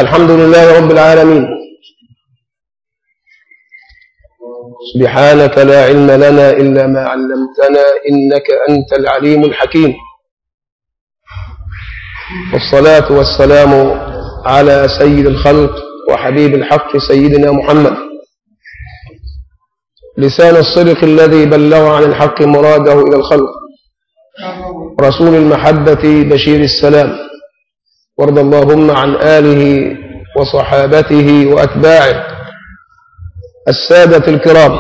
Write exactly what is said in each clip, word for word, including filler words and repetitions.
الحمد لله رب العالمين. سبحانك لا علم لنا إلا ما علمتنا إنك أنت العليم الحكيم. والصلاة والسلام على سيد الخلق وحبيب الحق سيدنا محمد، لسان الصدق الذي بلغ عن الحق مراده إلى الخلق، رسول المحبة بشير السلام. وارض اللهم عن آله وصحابته وأتباعه السادة الكرام.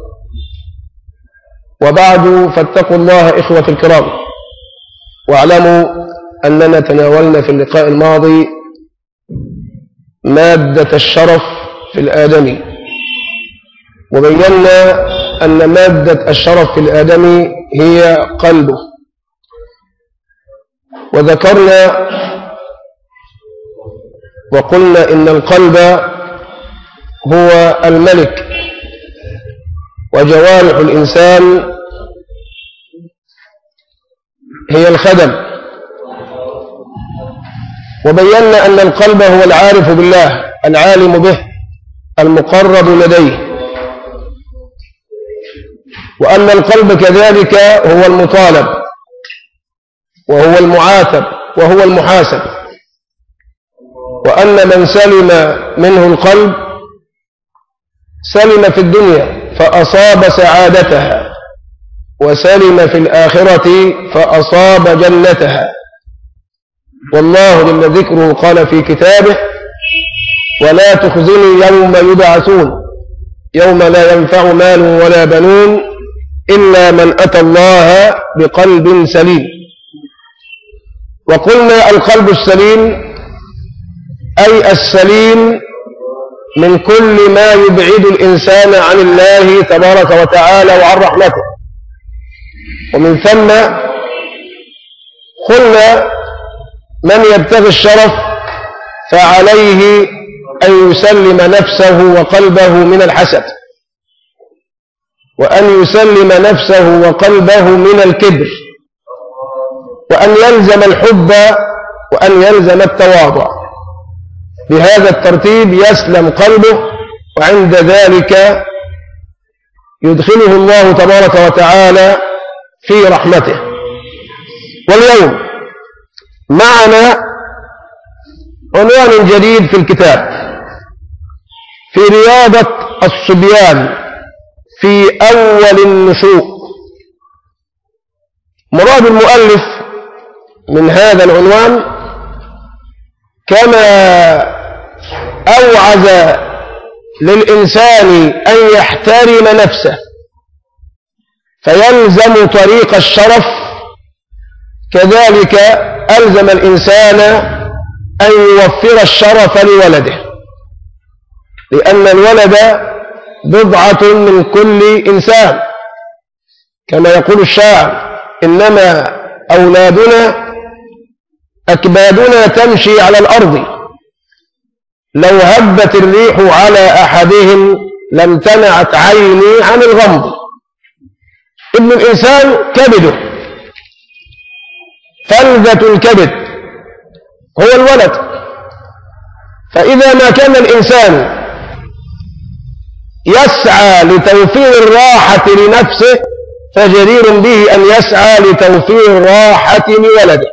وبعد، فاتقوا الله إخوة الكرام، واعلموا أننا تناولنا في اللقاء الماضي مادة الشرف في الآدمي، وبينا أن مادة الشرف في الآدمي هي قلبه، وذكرنا وقلنا إن القلب هو الملك، وجوارح الإنسان هي الخدم. وبينا أن القلب هو العارف بالله، العالم به، المقرب لديه، وأن القلب كذلك هو المطالب وهو المعاتب وهو المحاسب، وأن من سلم منه القلب سلم في الدنيا فأصاب سعادتها، وسلم في الآخرة فأصاب جنتها. والله جل ذكره قال في كتابه: ولا تخزني يوم يبعثون يوم لا ينفع مال ولا بنون إلا من أتى الله بقلب سليم. وقلنا القلب السليم أي السليم من كل ما يبعد الإنسان عن الله تبارك وتعالى وعن رحمته. ومن ثم قلنا من يبتغي الشرف فعليه أن يسلم نفسه وقلبه من الحسد، وأن يسلم نفسه وقلبه من الكبر، وأن يلزم الحب، وأن يلزم التواضع. بهذا الترتيب يسلم قلبه، وعند ذلك يدخله الله تبارك وتعالى في رحمته. واليوم معنا عنوان جديد في الكتاب، في رياضة الصبيان في أول النشوء. مراد المؤلف من هذا العنوان كما أوعز للإنسان أن يحترم نفسه فيلزم طريق الشرف، كذلك ألزم الإنسان أن يوفر الشرف لولده، لأن الولد بضعة من كل إنسان، كما يقول الشاعر: إنما أولادنا أكبادنا تمشي على الأرض، لو هبت الريح على أحدهم لامتنعت عيني عن الغمض. ابن الإنسان كبده، فلذة الكبد هو الولد. فإذا ما كان الإنسان يسعى لتوفير الراحة لنفسه فجدير به أن يسعى لتوفير الراحة لولده.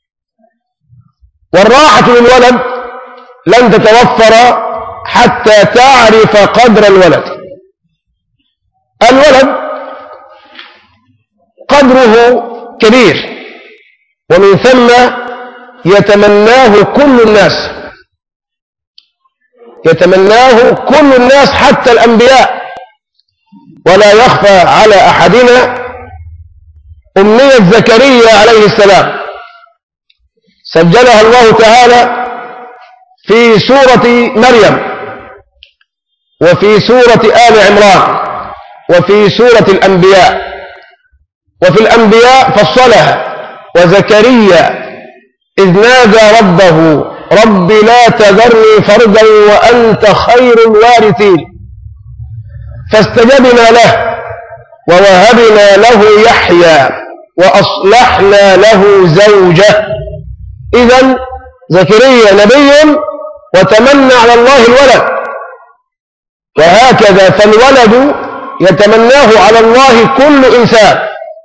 والراحة للولد لن تتوفر حتى تعرف قدر الولد. الولد قدره كبير، ومن ثم يتمناه كل الناس، يتمناه كل الناس حتى الأنبياء. ولا يخفى على أحدنا أمنية زكريا عليه السلام، سجلها الله تعالى في سورة مريم، وفي سورة آل عمران، وفي سورة الأنبياء. وفي الأنبياء فصلها: وزكريا إذ نادى ربه رب لا تذرني فردا وأنت خير الوارثين، فاستجبنا له ووهبنا له يحيى وأصلحنا له زوجه. إذن زكريا نبي وتمنى على الله الولد، وهكذا فالولد يتمناه على الله كل إنسان،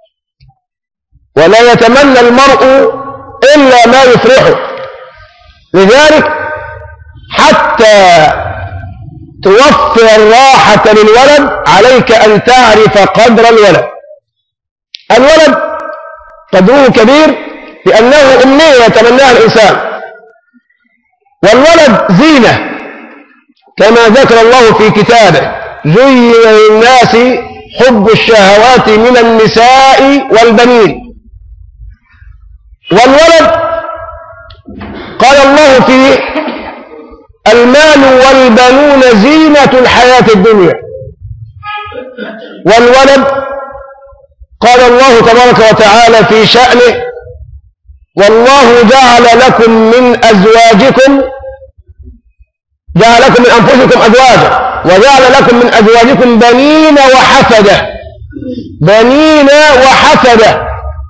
ولا يتمنى المرء إلا ما يفرحه. لذلك حتى توفر الراحة للولد عليك أن تعرف قدر الولد. الولد قدره كبير لأنه أمنية يتمناها الإنسان، والولد زينة كما ذكر الله في كتابه: زين للناس حب الشهوات من النساء والبنين. والولد قال الله فيه: المال والبنون زينة الحياة الدنيا. والولد قال الله تبارك وتعالى في شأنه: والله جعل لكم من أزواجكم جعل لكم من أنفسكم أزواجا وجعل لكم من أزواجكم بنين وحفدة. بنين وحفدة.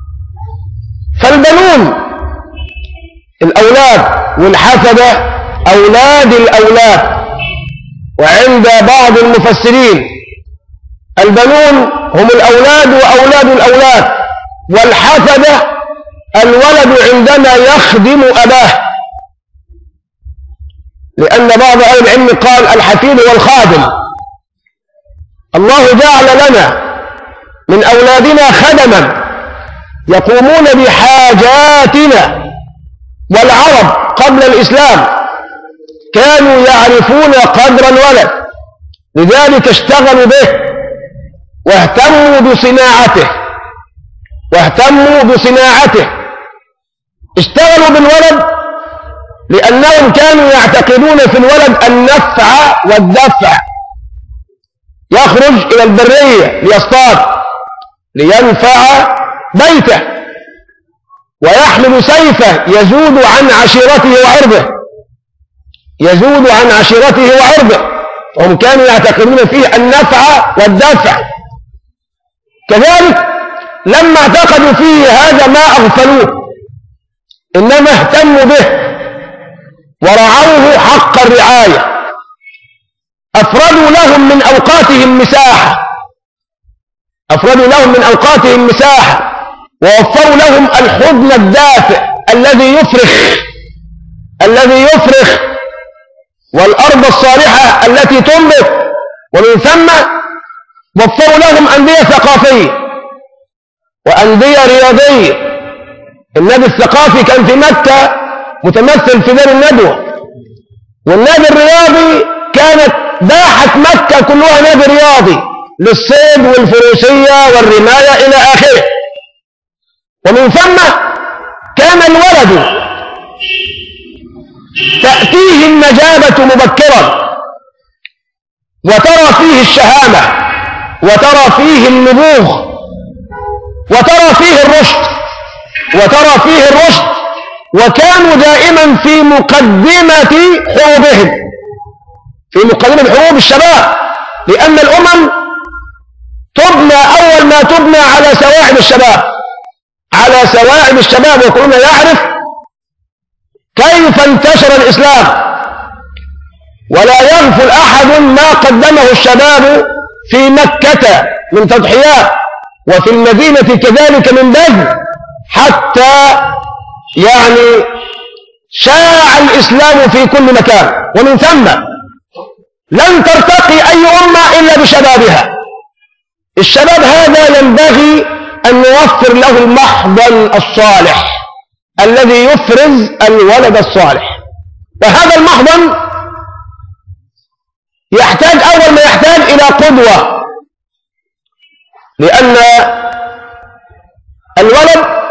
فالبنون الأولاد، والحفدة أولاد الأولاد. وعند بعض المفسرين البنون هم الأولاد وأولاد الأولاد، والحفدة الولد عندما يخدم أباه، لأن بعض أهل العلم قال الحفيد هو الخادم. الله جعل لنا من أولادنا خدما يقومون بحاجاتنا. والعرب قبل الإسلام كانوا يعرفون قدر الولد، لذلك اشتغلوا به واهتموا بصناعته واهتموا بصناعته اشتغلوا بالولد لأنهم كانوا يعتقدون في الولد النفع والدفع. يخرج إلى البرية ليصطاد لينفع بيته، ويحمل سيفه يزود عن عشيرته وعرضه يزود عن عشيرته وعرضه وهم كانوا يعتقدون فيه النفع والدفع. كذلك لما اعتقدوا فيه هذا ما أغفلوه، إنما اهتموا به ورعوه حق الرعاية. أفردوا لهم من أوقاتهم مساحة أفردوا لهم من أوقاتهم مساحة ووفروا لهم الحضن الدافئ الذي يفرخ الذي يفرخ والأرض الصالحة التي تنبت. ومن ثم وفروا لهم أندية ثقافية وأندية رياضية. النادي الثقافي كان في مكة متمثل في دار الندوة، والنادي الرياضي كانت باحة مكة كلها نادي رياضي للصيد والفروسية والرماية إلى آخره. ومن ثم كان الولد تأتيه النجابة مبكرا، وترى فيه الشهامة وترى فيه النبوغ وترى فيه الرشد وترى فيه الرشد وكانوا دائما في مقدمة حروبهم في مقدمة حروب الشباب، لأن الأمم تبنى أول ما تبنى على سواعد الشباب على سواعد الشباب وكلنا يعرف كيف انتشر الإسلام، ولا يغفل أحد ما قدمه الشباب في مكة من تضحيات، وفي المدينة كذلك من بذل، حتى يعني شاع الإسلام في كل مكان. ومن ثم لن ترتقي أي أمة إلا بشبابها. الشباب هذا ينبغي أن نوفر له المحضن الصالح الذي يفرز الولد الصالح. وهذا المحضن يحتاج أول ما يحتاج إلى قدوة، لأن الولد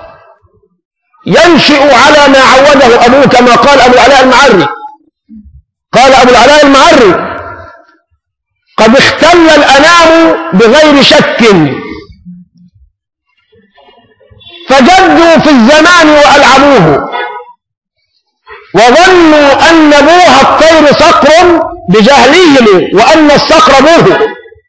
ينشئ على ما عوده أبوه، كما قال أبو العلاء المعري قال أبو العلاء المعري: قد اختل الأنام بغير شك، فجدوا في الزمان وألعبوه، وظنوا أن بوه الطير صقر بجهلهم وأن الصقر بوه،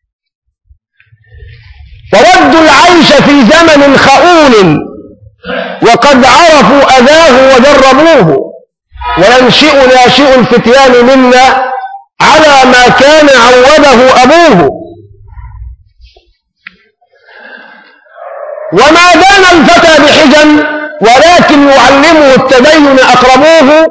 وودوا العيش في زمن خؤون وقد عرفوا أذاه وجربوه، وينشئ ناشئ الفتيان منا على ما كان عوده أبوه. وما دان الفتى بحجن ولكن يعلمه التدين أقربوه.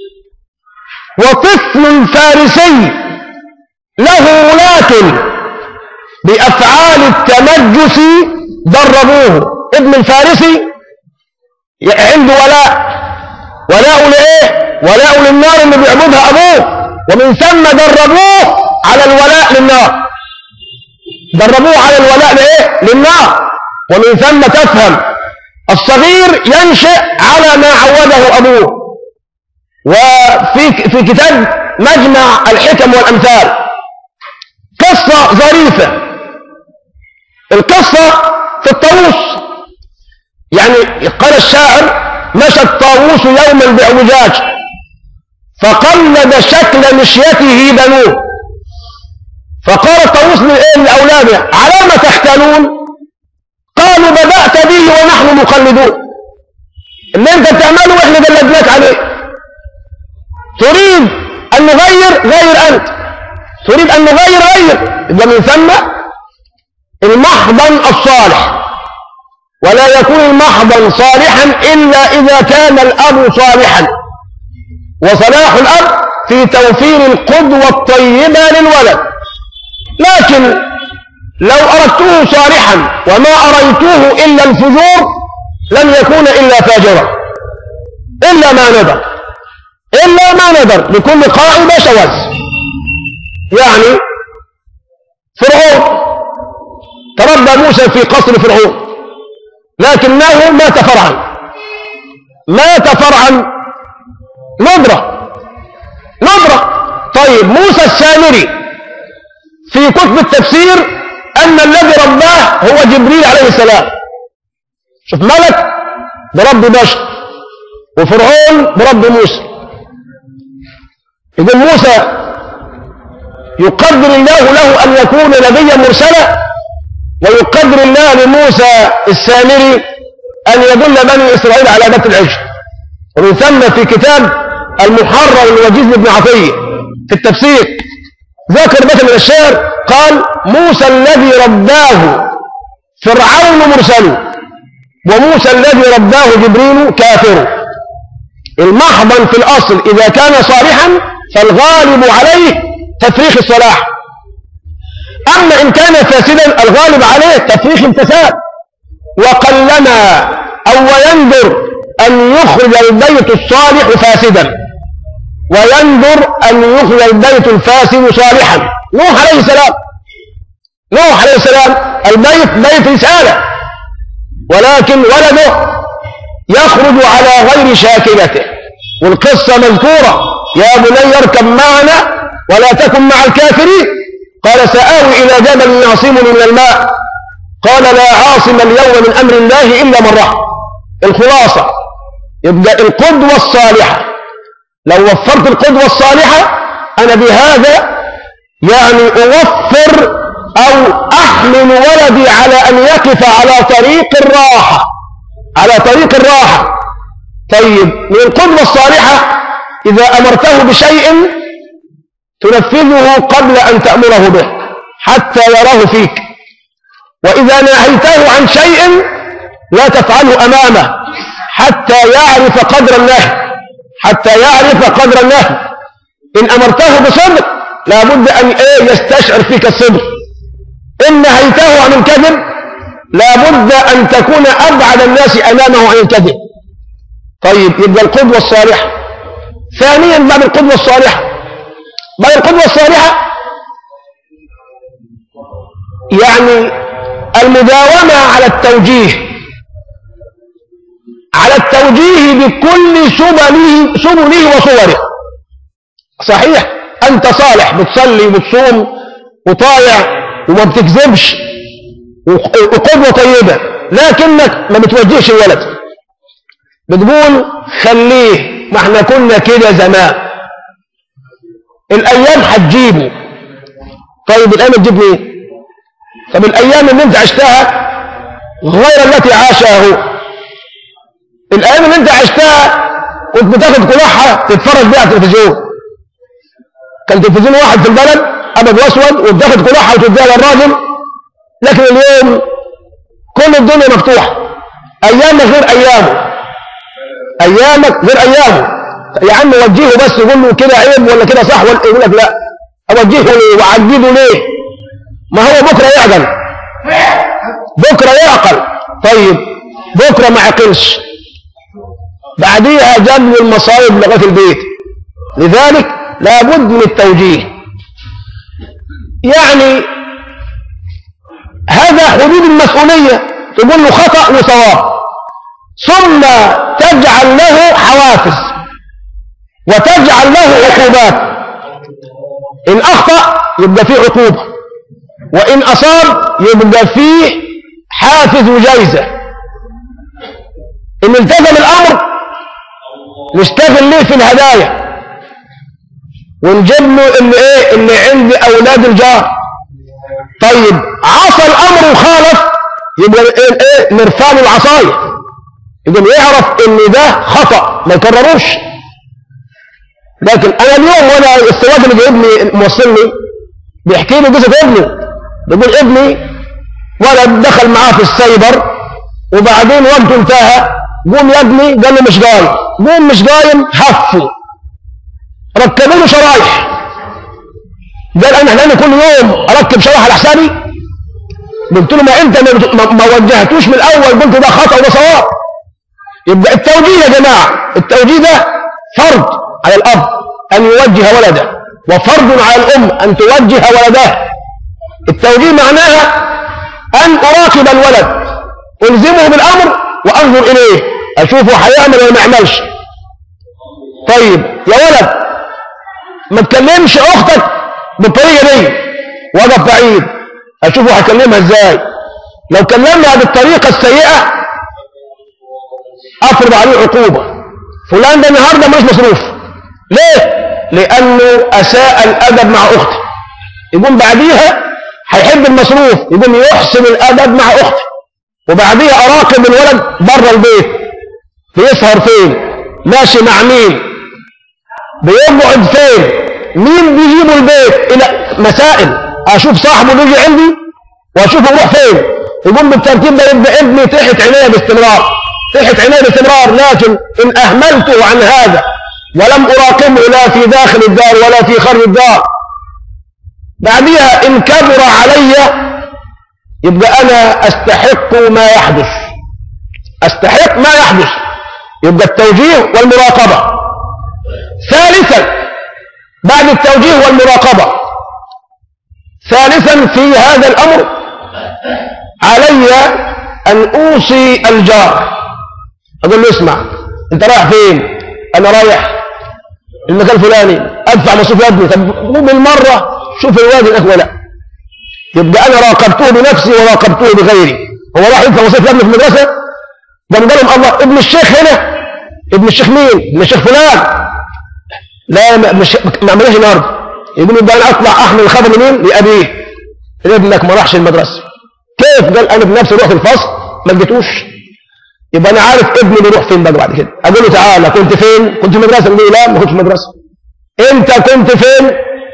وطفل فارسي له ولاة بأفعال التمجس دربوه. ابن الفارسي عنده ولاء، ولاء لإيه؟ ولاء للنار اللي بيعبدها أبوه، ومن ثم دربوه على الولاء للنار. دربوه على الولاء لإيه؟ للنار. ومن ثم تفهم الصغير ينشأ على ما عوده أبوه. وفي في كتاب مجمع الحكم والأمثال قصة ظريفة. القصة في الطاووس، يعني قال الشاعر: مشى الطاووس يوما باعوجاج فقلد شكل مشيته بنوه. فقال الطاووس لأولاده: على ما تختلون؟ قالوا: بدأت به ونحن مقلدون. اللي انت بتعمله واحنا دلدناك عليه. تريد أن نغير، غير أنت. تريد أن نغير، غير. يبقى من ثم المحضن الصالح. ولا يكون المحضن صالحا إلا إذا كان الأب صالحا. وصلاح الأب في توفير القدوة الطيبة للولد. لكن لو أردته صالحا وما أريته إلا الفجور لن يكون إلا فاجرا، إلا ما ندر، إلا ما ندر. لكل قائمة شواذ. يعني فرعون تربى موسى في قصر فرعون، لكنه مات فرعا، مات فرعا ندرة ندرة. طيب موسى السامري في كتب التفسير أن الذي رباه هو جبريل عليه السلام. شوف، ملك برب بشر وفرعون برب موسى. يقول موسى يقدر الله له أن يكون نبيا مرسلا، ويقدر الله لموسى السامري أن يدل بني إسرائيل على عبادة العجل. ومن ثم في كتاب المحرر لوجيز بن عطية في التفسير ذكر بيت من الشعر قال: موسى الذي رباه فرعون مرسل، وموسى الذي رباه جبريل كافر. المحضن في الأصل إذا كان صالحا فالغالب عليه تفريخ الصلاح. أما إن كان فاسدا الغالب عليه تفريخ الفساد. وقلما أو ويندر أن يخرج البيت الصالح فاسدا، ويندر أن يخرج البيت الفاسد صالحا. نوح عليه السلام نوح عليه السلام البيت بيت رسالة، ولكن ولده يخرج على غير شاكلته. والقصة مذكورة: يا بني اركب معنا ولا تكن مع الكافرين. قال: سآوي إلى جبل يعصمني من الماء. قال: لا عاصم اليوم من أمر الله إلا من رحم. الخلاصة يبقى القدوة الصالحة. لو وفرت القدوة الصالحة أنا بهذا يعني أوفر أو أحمل ولدي على أن يقف على طريق الراحة، على طريق الراحة. طيب، من القدوة الصالحة إذا أمرته بشيء تنفذه قبل أن تأمره به حتى يراه فيك، وإذا نهيته عن شيء لا تفعله أمامه حتى يعرف قدر النهي، حتى يعرف قدر النهي. إن أمرته بصدق لابد أن إيه يستشعر فيك الصدق. إن نهيته عن الكذب لابد أن تكون أبعد الناس أمامه عن الكذب. طيب، يبقى القدوة الصالحة. ثانيا بعد القدوة الصالحة بعد القدوة الصالحة يعني المداومة على التوجيه، على التوجيه بكل سبله سبله وصوره. صحيح أنت صالح، بتصلي وبتصوم وطايع وما بتكذبش وقدوة طيبة، لكنك ما بتوجهش الولد، بتقول خليه، ما احنا كنا كده زمان، الأيام هتجيبه. طيب الأيام تجيب ايه؟ طب الأيام اللي انت عشتها غير التي عاشها هو. الأيام اللي انت عشتها كنت بتاخد كلاحة تتفرج بيها على التلفزيون. كان تلفزيون واحد في البلد ابيض واسود وبتاخد كلاحة وتديها للراجل. لكن اليوم كل الدنيا مفتوحة. ايامك غير ايامه، ايامك غير ايامه. يا عم وجهه بس يقول له كده عيب ولا كده صح، ولا يقول لك لا اوجهه ليه واعجبه ليه؟ ما هو بكره يعقل، بكره يعقل. طيب بكره ما عقلش، بعديها جاب المصايب لغايه البيت. لذلك لابد من التوجيه. يعني هذا حدود المسؤوليه، تقول له خطأ وصواب، ثم تجعل له حوافز وتجعل له عقوبات. إن أخطأ يبقى فيه عقوبة، وإن أصاب يبقى فيه حافز وجايزة. إن التزم الأمر نشتغل ليه في الهدايا ونجيب له اللي إيه اللي عند أولاد الجار. طيب عصى الأمر وخالف يبقى إيه, إيه نرفع له العصاية، يبقى يعرف إن ده خطأ ما يكرروش. لكن انا اليوم وانا السواق اللي جايبني موصلني بيحكي لي قصه ابنه، بيقول ابني ولد دخل معاه في السايبر وبعدين وقته انتهى، قوم يا ابني، قال له مش قايم، قوم مش قايم، هفوا ركبوا له شرايح. قال انا هناني كل يوم اركب شرايح على حسابي. قلت له ما انت ما وجهتوش من الاول، قلت ده خطا وده صواب. يبقى التوجيه يا جماعه، التوجيه ده فرض على الأب أن يوجه ولده، وفرض على الأم أن توجه ولدها. التوجيه معناها أن أراقب الولد، ألزمه بالأمر وأنظر إليه، أشوفه هيعمل ولا ما يعملش. طيب يا ولد ما تكلمش أختك بالطريقة دي، وقف بعيد أشوفه هكلمها إزاي. لو كلمها بالطريقة السيئة أفرض عليه عقوبة، فلان ده النهارده مش مصروف. ليه؟ لأنه أساء الأدب مع أخته. يقوم بعديها هيحب المصروف، يقوم يحسن الأدب مع أخته. وبعديها أراقب الولد بره البيت، بيسهر فين، ماشي مع مين، بيقعد فين، مين بيجيبه البيت. إلى مسائل أشوف صاحبه بيجي عندي وأشوفه يروح فين. يقوم بالترتيب ده يبقى ابني تحت عينيه باستمرار، تحت عينيه باستمرار. لكن إن أهملته عن هذا ولم أراقبه لا في داخل الدار ولا في خارج الدار، بعدها إن كبر علي يبقى أنا أستحق ما يحدث، أستحق ما يحدث. يبقى التوجيه والمراقبة. ثالثا بعد التوجيه والمراقبة، ثالثا في هذا الأمر علي أن أوصي الجار. أقول له اسمع، أنت رايح فين؟ أنا رايح المكان الفلاني، أدفع مصروف يا ابني. طب بالمرة شوف الواد هناك ولا. يبقى أنا راقبته بنفسي وراقبته بغيري. هو راح يدفع مصروف يا ابني في المدرسة؟ ده قال لهم الله ابن الشيخ هنا. ابن الشيخ مين؟ ابن الشيخ فلان. لا ما عملهاش النهارده. يقول يبقى أنا أطلع أحمل الخبر لمين؟ لأبيه. ابنك ما راحش المدرسة. كيف؟ قال أنا بنفسي رحت الفصل ما لقيتوش. يبقى أنا عارف ابني بيروح فين بقى بعد كده. أقول له تعالى كنت فين؟ كنت في المدرسة. يقول لي لا ما كنتش في المدرسة. أنت كنت فين؟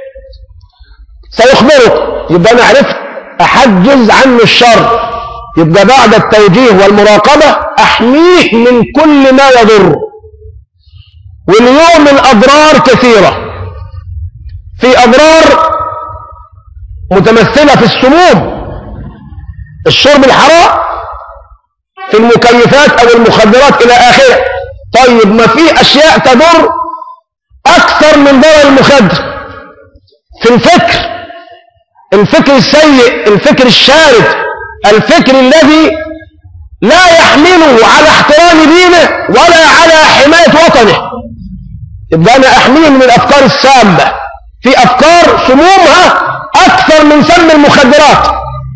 سيخبرك. يبقى أنا عرفت أحجز عنه الشر. يبقى بعد التوجيه والمراقبة أحميه من كل ما يضر. واليوم الأضرار كثيرة. في أضرار متمثلة في السموم، الشرب الحرام، في المكيفات أو المخدرات إلى آخره. طيب ما في أشياء تضر أكثر من ضرر المخدر. في الفكر، الفكر السيء، الفكر الشارد، الفكر الذي لا يحمله على احترام دينه ولا على حماية وطنه. يبقى أنا أحميه من الأفكار السامة. في أفكار سمومها أكثر من سم المخدرات،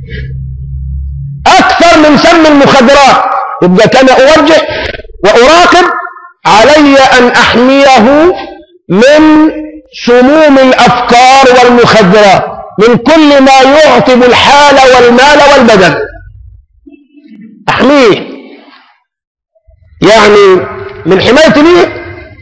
أكثر من سم المخدرات. يبقى كان أوجه وأراقب، علي أن أحميه من سموم الأفكار والمخدرات، من كل ما يعطب الحال والمال والبدن. أحميه يعني من حماية ليه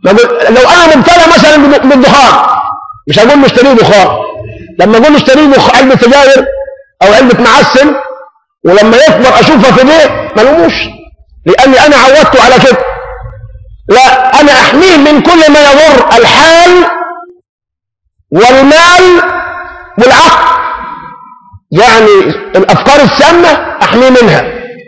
لو انا مبتلى مثلا بالدخان مش هقول نشتري دخان، لما اقول نشتري دخان علبه سجاير او علبه معسل ولما يكبر اشوفها في ايديه ما لوموش، لاني انا عودته على كده. لا، انا احميه من كل ما يضر الحال والمال والعقل، يعني الافكار السامه احميه منها.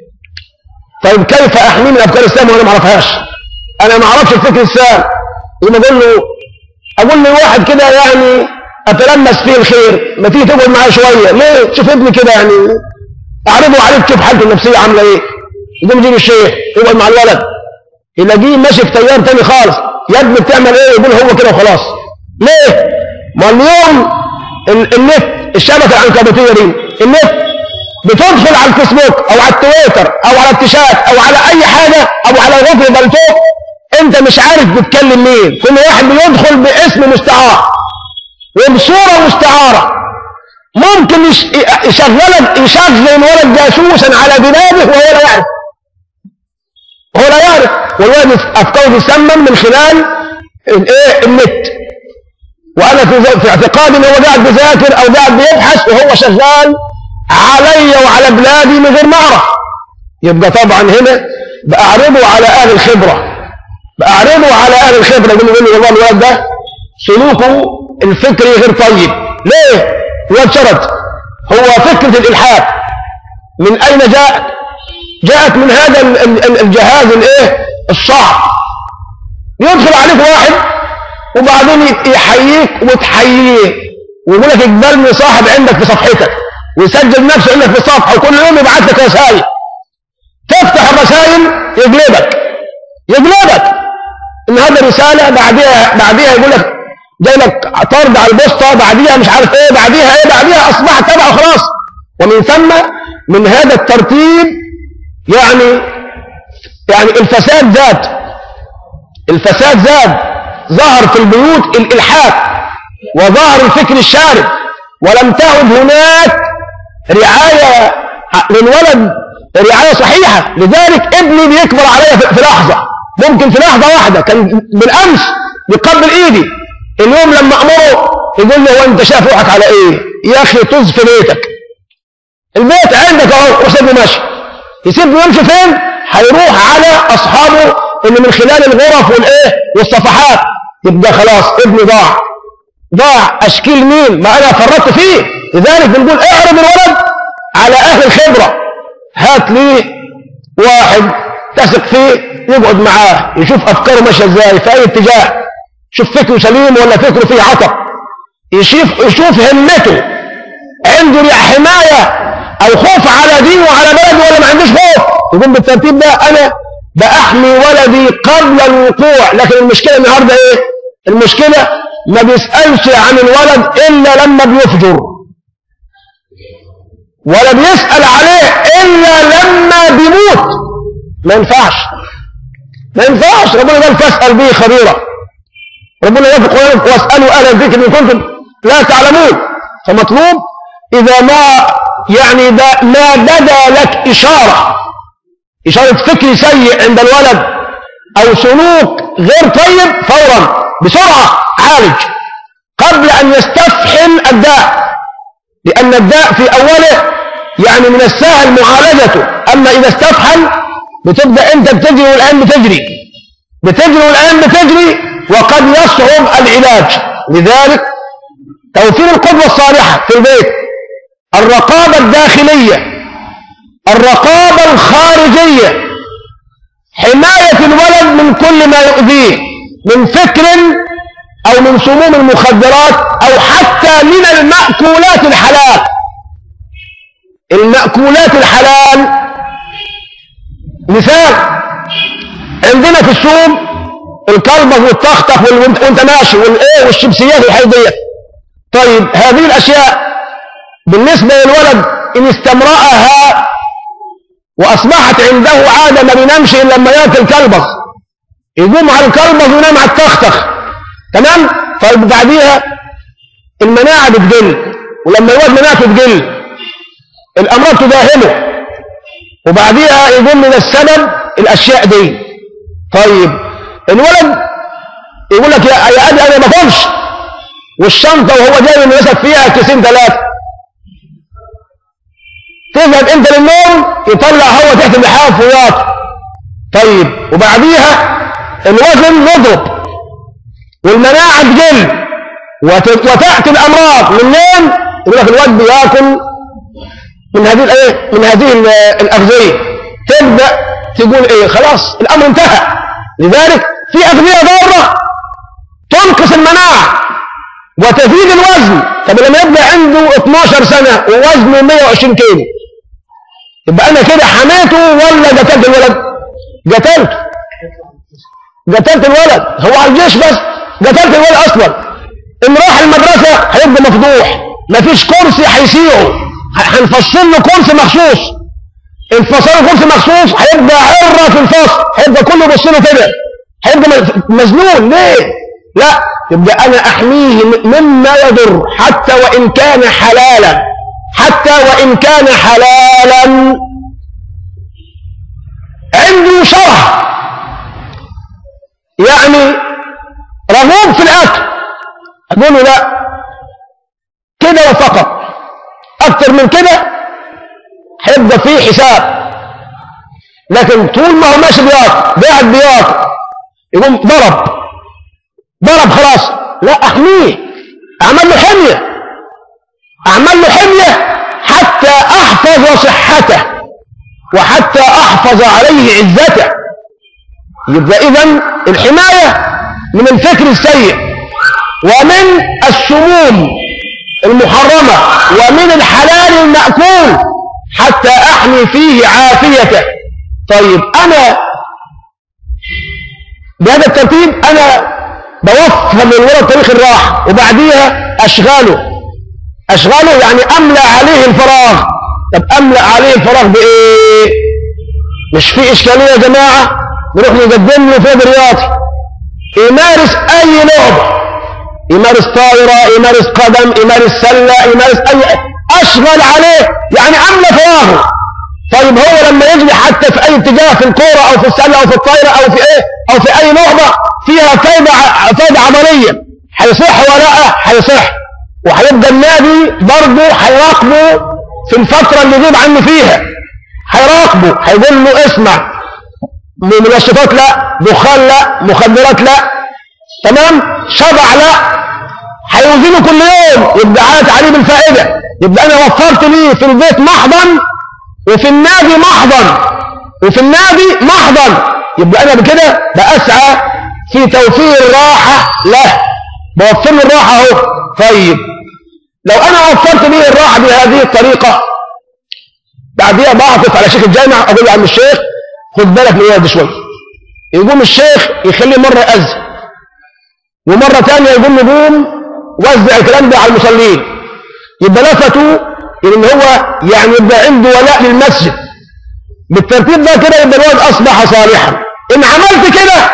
طيب كيف احميه من الافكار السامه وانا ما اعرفهاش؟ انا ما اعرفش الفكر السام، يبقى اقول له اقول له واحد كده يعني اتلمس فيه الخير، ما تيجي تقعد معاه شويه، ليه؟ شوف ابني كده يعني اعرضه عليك، شوف حالته النفسيه عامله ايه. يقوم يجيب الشيخ يقعد مع الولد يلاقيه ماشي في تيار تاني خالص، يا ابني بتعمل ايه؟ يقول هو كده وخلاص. ليه؟ ما اليوم النت، الشبكه العنكبوتيه دي، النت بتدخل على الفيسبوك او على التويتر او على التشات او على اي حاجه او على غفر بلتوك، انت مش عارف بتكلم مين، كل واحد بيدخل باسم مستعار وبصوره مستعاره، ممكن يشغلك يشغل الولد جاسوسا على بلاده وهو لا يعرف، هو لا يعرف، والولد افكاره تسمم من خلال الايه النت. وانا في, في اعتقادي ان هو قاعد بيذاكر او قاعد بيبحث وهو شغال علي وعلى بلادي من غير ما اعرف. يبقى طبعا هنا باعرضه على اهل الخبره، باعرضه على اهل الخبره، يقول له والله الولد ده سلوكه الفكري غير طيب. ليه؟ الولد شرط، هو فكره الالحاد من اين جاءت؟ جاءت من هذا الجهاز الايه الصعب. يدخل عليك واحد وبعدين يحييك وتحييه ويقول لك اقبلني صاحب عندك في صفحتك، ويسجل نفسه عندك في الصفحه وكل يوم يبعت لك رسائل، تفتح الرسائل يقلبك يقلبك ان هذا رساله، بعديها بعديها يقول لك جاي لك طرد على البوسطه، بعديها مش عارف ايه، بعديها ايه، بعديها اصبحت تبع خلاص. ومن ثم من هذا الترتيب يعني يعني الفساد زاد، الفساد زاد، ظهر في البيوت الالحاد وظهر الفكر الشارد، ولم تعد هناك رعايه للولد، رعايه صحيحه. لذلك ابني بيكبر عليا في لحظه، ممكن في لحظه واحده، كان بالامس يقبل ايدي، اليوم لما امره يقول لي هو انت شايف روحك على ايه؟ يا اخي طز في بيتك، البيت عندك اهو وسيبني ماشي. يسيبني يمشي فين؟ هيروح على اصحابه اللي من خلال الغرف والايه والصفحات. يبقى خلاص ابني ضاع، ضاع. اشكيل مين؟ ما انا فرطت فيه. لذلك بنقول اعرض الولد على اهل الخبره، هات لي واحد تثق فيه يقعد معاه يشوف افكاره ماشيه ازاي في اي اتجاه، شوف فكره سليم ولا فكره فيه عطب، يشوف يشوف همته عنده حمايه او خوف على دينه وعلى بلده ولا ما عندوش خوف. يقوم بالترتيب ده انا باحمي ولدي قبل الوقوع. لكن المشكله النهارده ايه؟ المشكله ما بيسالش عن الولد الا لما بيفجر، ولا بيسال عليه الا لما بيموت. ما ينفعش ما ينفعش. ربنا قال فاسال به خبيرا، ربنا يقول في القران واسالوا اهل الذكر ان كنتم لا تعلمون. فمطلوب اذا ما يعني ما بدا لك اشاره اشاره فكر سيء عند الولد او سلوك غير طيب، فورا بسرعه عالج قبل ان يستفحل الداء، لان الداء في اوله يعني من السهل معالجته، اما اذا استفحل بتبدا انت بتجري والان بتجري بتجري والان بتجري وقد يصعب العلاج. لذلك توفير القدوه الصالحه في البيت، الرقابه الداخليه، الرقابه الخارجيه، حمايه الولد من كل ما يؤذيه من فكر او من سموم المخدرات او حتى من المأكولات الحلال. المأكولات الحلال مثال عندنا في السوق الكلبز والتختخ وانت ماشي والايه والشمسيات والحاجات ديت. طيب هذه الاشياء بالنسبه للولد ان استمرأها واصبحت عنده عاده ما بينامش الا لما ياكل كلبز، يقوم على الكلبز وينام على التختخ، تمام؟ طيب بعديها المناعه بتقل، ولما الولد مناعته تقل الامراض تداهمه، وبعديها يقول من السبب الاشياء دي. طيب الولد يقول لك يا يا ابي انا ما باكلش، والشنطه وهو جاي مسك فيها كيسين ثلاثه. تذهب انت للنوم يطلع هو تحت اللحاف وياكل. طيب وبعديها الوزن يضرب والمناعه تقل وتاتي الامراض منين؟ يقول لك الواد بياكل من هذه الايه؟ من هذه الاغذيه. تبدا تقول ايه؟ خلاص الامر انتهى. لذلك في اغذيه ضاره تنقص المناعه وتزيد الوزن. طب لما يبقى عنده اثناشر سنه ووزنه مئة وعشرين كيلو، يبقى انا كده حميته ولا قتلت الولد؟ قتلته. قتلت الولد. هو على الجيش بس قتلت الولد اصلا. ان راح المدرسه هيبقى مفضوح، مفيش كرسي هيسيعه، هنفصل له كرسي مخصوص. انفصل له كرسي مخصوص هيبقى عره في الفصل، هيبقى كله يبص له كده، هيبقى مجنون. ليه؟ لا، يبقى انا احميه مما يضر حتى وان كان حلالا، حتى وان كان حلالا. عنده شره يعني رغوب في الاكل، اقول له لا كده وفقط، اكتر من كده هيبقى فيه حساب. لكن طول ما هو ماشي بياكل قاعد بياكل يقوم ضرب ضرب خلاص، لا احميه، اعمل له حميه، اعمل له حميه حتى احفظ صحته وحتى احفظ عليه عزته. يبقى اذا الحمايه من الفكر السيء ومن السموم المحرمه ومن الحلال المأكول حتى احمي فيه عافيته. طيب انا بهذا الترتيب انا بوفر للولد طريق الراحه وبعديها اشغاله اشغاله يعني املأ عليه الفراغ. طب املأ عليه الفراغ بايه؟ مش في اشكاليه يا جماعه؟ نروح نقدم له فوق رياضي يمارس اي لعبه، يمارس طائره، يمارس قدم، يمارس سله، يمارس اي، اشغل عليه يعني املأ فراغه. طيب هو لما يجري حتى في اي اتجاه في الكوره او في السله او في الطائره او في ايه او في اي لعبه فيها فايده فايده عضليه، هيصح ولا لا؟ هيصح. وهيبقى النادي برضه هيراقبه في الفتره اللي يغيب عنه فيها، هيراقبه، هيقول له اسمع، منشطات لا، دخان لا، مخدرات لا، تمام، شبع لا، هيوزنه كل يوم، يبقى عاد عليه بالفائده. يبقى انا وفرت ليه في البيت محضن وفي النادي محضن وفي النادي محضن. يبقى انا بكده بأسعى في توفير الراحه له، بوفر له الراحه اهو. طيب لو انا وفرت ليه الراحه بهذه الطريقه، بعديها بعطف على شيخ الجامع اقول له يا عم الشيخ خد بالك من الولد شويه. يقوم الشيخ يخليه مره يأذن ومره ثانيه يقول له قوم وزع الكلام ده على المصلين. يبقى لفتوا ان هو يعني يبقى عنده ولاء للمسجد. بالترتيب ده كده يبقى الولد اصبح صالحا. ان عملت كده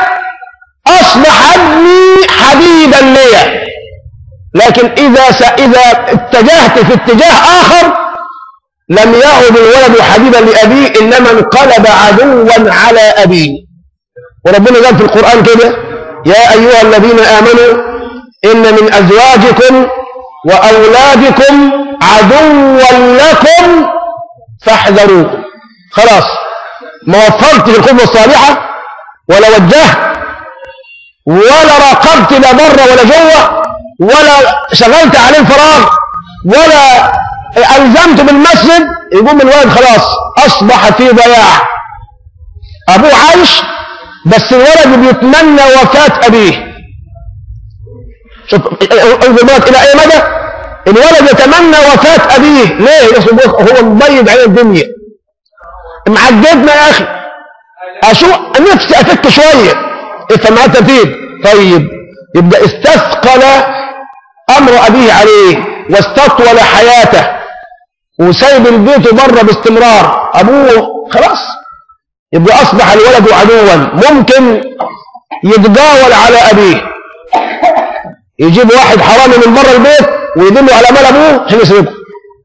اصبح ابني حبيبا ليا. لكن اذا س... اذا اتجهت في اتجاه اخر لم يعد الولد حبيبا لابيه، انما انقلب عدوا على ابيه. وربنا قال في القران كده يا ايها الذين امنوا ان من ازواجكم واولادكم عدوا لكم فاحذروه. خلاص ما وفرتش القدوه الصالحه ولا وجهت ولا راقبت لا بره ولا جوه ولا شغلت عليه الفراغ ولا الزمت بالمسجد، يقوم الولد خلاص اصبح في ضياع. ابوه عايش بس الولد بيتمنى وفاه ابيه. شوف انظر الى اي مدى الولد يتمنى وفاه ابيه. ليه؟ هو مبيض على الدنيا، معجبنا يا اخي، اشوف نفسي افك شويه. افهم معايا الترتيب. طيب يبقى استثقل امر ابيه عليه واستطول حياته وسايب البيت بره باستمرار. ابوه خلاص يبقى اصبح الولد عدوا، ممكن يتجاول على ابيه، يجيب واحد حرامي من بره البيت ويدله على مال ابوه عشان يسرقه،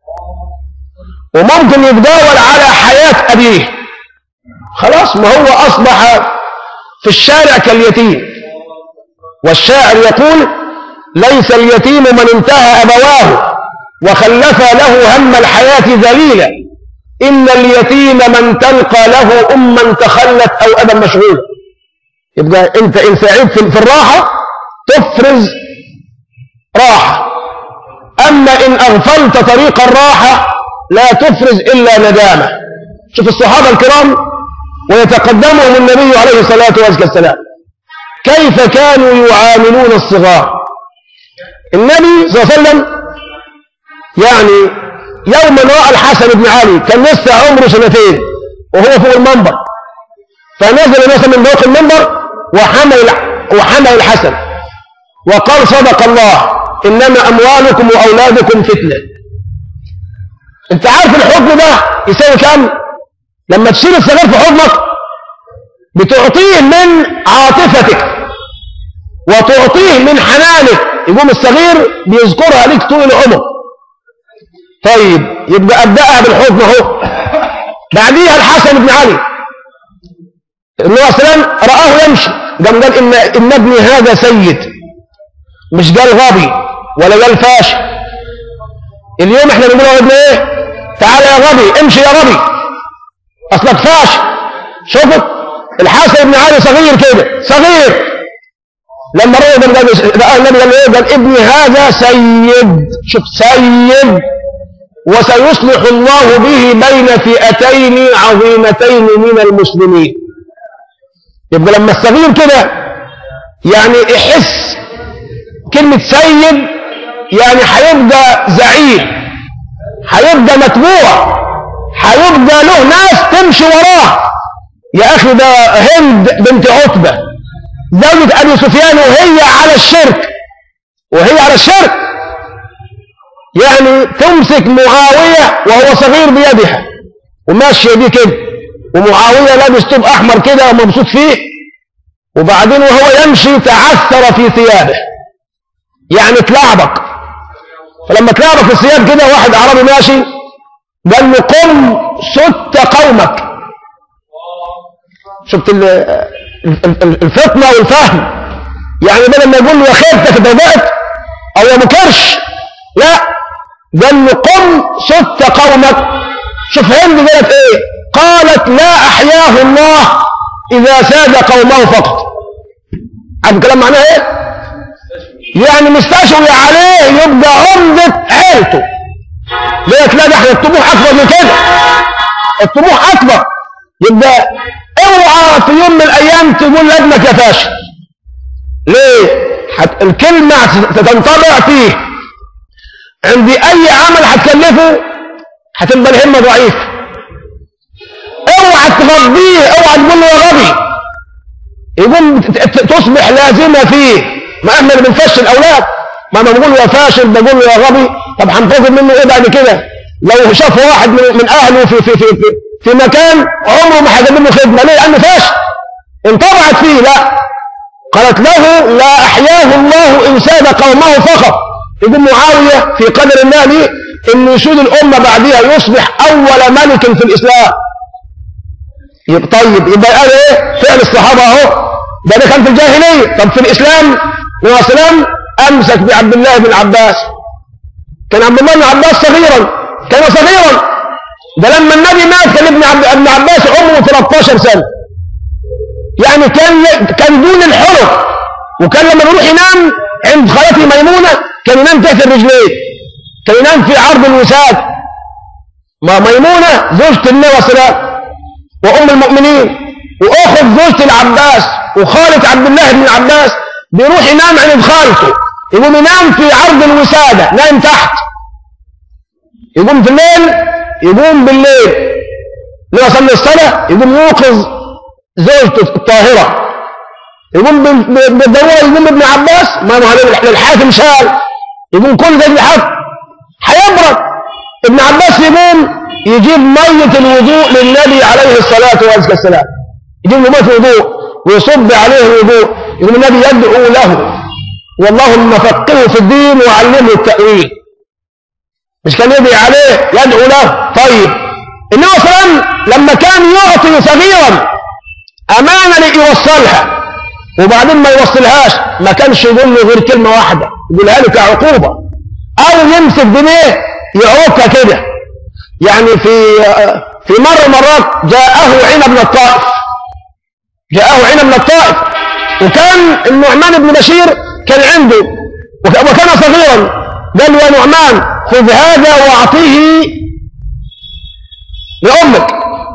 وممكن يتجاول على حياه ابيه. خلاص ما هو اصبح في الشارع كاليتيم. والشاعر يقول ليس اليتيم من انتهى أبواه وخلف له هم الحياة ذليلا، إن اليتيم من تلقى له أما تخلت أو أبا مشغول. يبقى أنت إن سعيد في الراحة تفرز راحة، أما إن أغفلت طريق الراحة لا تفرز إلا ندامة. شوف الصحابة الكرام ويتقدمهم النبي عليه الصلاة والسلام كيف كانوا يعاملون الصغار. النبي صلى الله عليه وسلم يعني يوما رأى الحسن بن علي كان لسه عمره سنتين وهو فوق المنبر، فنزل مثلا من فوق المنبر وحمل وحمل الحسن وقال صدق الله إنما أموالكم وأولادكم فتنة. أنت عارف الحكم ده يساوي كم؟ لما تشيل الصغير في حضنك بتعطيه من عاطفتك وتعطيه من حنانك، يقوم الصغير بيذكرها لك طول العمر. طيب يبقى أبدأها بالحضن اهو. بعديها الحسن بن علي النبي عليه السلام رآه يمشي، قام قال إن, إن ابني هذا سيد، مش قال غبي ولا قال فاشل. اليوم احنا بنقول له ابن ايه؟ تعالى يا غبي، امشي يا غبي، اصلك فاشل. شوفت الحسن بن علي صغير كده صغير، لما رأى النبي قال ايه؟ قال ابني هذا سيد. شوف سيد، وسيصلح الله به بين فئتين عظيمتين من المسلمين. يبقى لما الصغير كده يعني يحس كلمة سيد يعني هيبقى زعيم، هيبقى متبوع، هيبقى له ناس تمشي وراه. يا أخي ده هند بنت عتبة زوجة أبي سفيان وهي على الشرك، وهي على الشرك يعني تمسك معاوية وهو صغير بيدها وماشية بيه كده، ومعاوية لابس ثوب أحمر كده ومبسوط فيه، وبعدين وهو يمشي تعثر في ثيابه يعني تلعبك. فلما تلعبك في الثياب كده واحد عربي ماشي قال له قم ست قومك. شفت الفطنة والفهم، يعني بدل ما يقول له يا خيبتك ضيقت او يا مكرش، لا قال له قم ست قومك. شوف هند قالت ايه؟ قالت لا احياه الله اذا ساد قومه فقط. عارف الكلام معناه ايه؟ يعني مستشوي عليه يبقى عمدة عيلته. ليه؟ لا ده احنا الطموح اكبر من كده، الطموح اكبر. يبقى اوعى في يوم من الايام تقول لابنك يا فاشل. ليه؟ حت الكلمة تنطبع فيه، عند اي عمل هتكلفه هتبقى الهمة ضعيفة. اوعى تغضيه، اوعى تقول له يا غبي، يقوم تصبح لازمة فيه. ما احنا اللي بنفشل الاولاد، ما انا بقول له يا فاشل بقول له يا غبي، طب هنتظر منه ايه بعد كده؟ لو شاف واحد من, من اهله في في في في, في مكان عمره ما هيقدم له خدمه، ليه؟ لانه فاشل انطبعت فيه. لا، قالت له لا احياه الله ان ساد قومه فقط. يقول معاويه في قدر الله ليه ان يسود الامه بعدها يصبح اول ملك في الاسلام. يبقى طيب يبقى قال ايه؟ فعل الصحابه اهو، ده كان في الجاهليه. طب في الاسلام النبي صلى الله عليه وسلم امسك بعبد الله بن عباس. كان عبد الله بن عباس صغيرا، كان صغيرا، ده لما النبي مات كان ابن عبد ابن عباس عمره ثلاث عشرة سنه، يعني كان كان دون الحلم. وكان لما يروح ينام عند خالته ميمونه كان ينام تحت الرجلين، كان ينام في عرض الوساد. ما ميمونه زوجة النبي صلى الله عليه وسلم وام المؤمنين واخت زوجة العباس وخالة عبد الله بن عباس، بيروح ينام عند خالته، يقوم ينام في عرض الوسادة، نايم تحت. يقوم في الليل، يقوم بالليل لما يصلي الصلاة يقوم يوقظ زوجته الطاهرة، يقوم بالدواء، يقوم ابن عباس ما هو الحاكم شال، يقوم كل ذلك الحق هيبرد. ابن عباس يقوم يجيب مية الوضوء للنبي عليه الصلاة والسلام، يجيب له مية الوضوء ويصب عليه الوضوء، يقول النبي يدعو له واللهم فقهه في الدين وعلمه التأويل. مش كان يدعي عليه؟ يدعو له. طيب النبي صلى الله عليه وسلم لما كان يعطي صغيرا أمانة ليوصلها، وبعدين ما يوصلهاش، ما كانش يقول له غير كلمة واحدة يقولها له كعقوبة، أو يمسك بنيه يعوقها كده. يعني في في مرة مرات جاءه عنب من الطائف، جاءه عنب من الطائف، وكان النعمان بن بشير كان عنده وكان صغيرا، قال له يا نعمان خذ هذا واعطيه لأمك،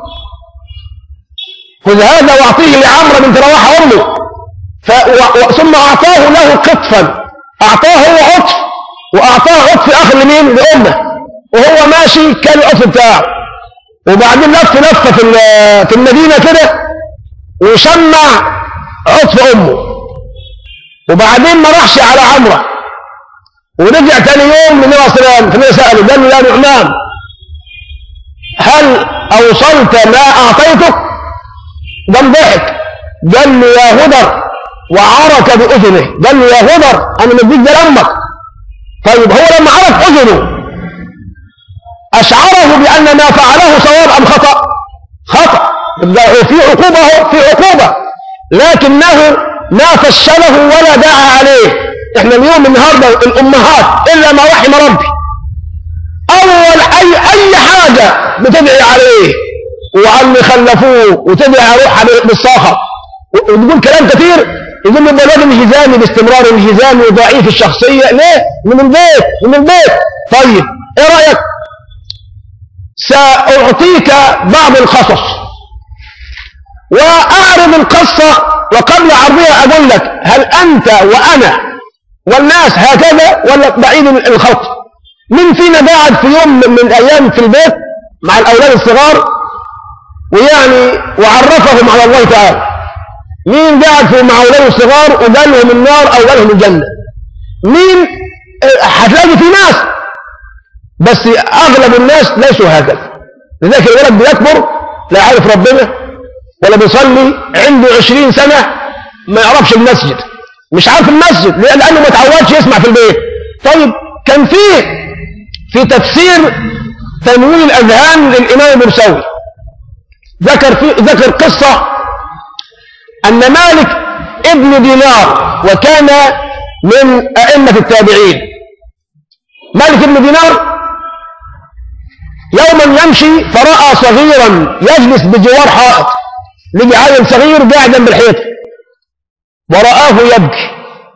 خذ هذا واعطيه لعمرو بنت رواحة أمه. ثم أعطاه له قطفا، أعطاه هو عطف وأعطاه عطف آخر لمين؟ لأمه، وهو ماشي كان العطف بتاعه. وبعدين لف لفة في في المدينة كده وشمع عطف أمه، وبعدين ما راحش على عمرو، ورجع ثاني يوم للنبي صلى الله عليه وسلم، فالنبي سأله قال له يا نعمان هل أوصلت ما أعطيتك؟ قام ضحك، قال له يا هدر، وعرك بأذنه، قال له يا هدر أنا مديك ده لأمك. طيب هو لما عرف أذنه أشعره بأن ما فعله صواب أم خطأ؟ خطأ، في عقوبة، في عقوبة، لكنه ما فشله ولا دعا عليه. احنا اليوم النهارده الأمهات إلا ما رحم ربي أول أي أي حاجة بتدعي عليه وعلى اللي خلفوه، وتدعي روحها بالصاخة وتقول كلام كثير، يقول له الولاد انهزامي باستمرار، انهزامي وضعيف الشخصية. ليه؟ من البيت، من البيت. طيب ايه رأيك؟ سأعطيك بعض القصص وأعرض القصة، وقبل عرضها أقول لك هل أنت وأنا والناس هكذا ولا بعيد الخط؟ من فينا قاعد في يوم من الأيام في البيت مع الأولاد الصغار ويعني وعرفهم على الله تعالى؟ مين قاعد في مع أولاده الصغار وقال لهم النار أو قال لهم الجنة؟ مين؟ هتلاقي في ناس، بس أغلب الناس ليسوا هكذا. لذلك الولد بيكبر لا يعرف ربنا ولا بيصلي، عنده عشرين سنة ما يعرفش المسجد، مش عارف المسجد لأنه ما تعودش يسمع في البيت. طيب كان فيه في تفسير تنوير الأذهان للإمام البرساوي ذكر في ذكر قصة أن مالك ابن دينار، وكان من أئمة التابعين. مالك ابن دينار يوما يمشي فرأى صغيرا يجلس بجوار حائط، لقي عيل صغير قاعد جنب الحيط ورآه يبكي،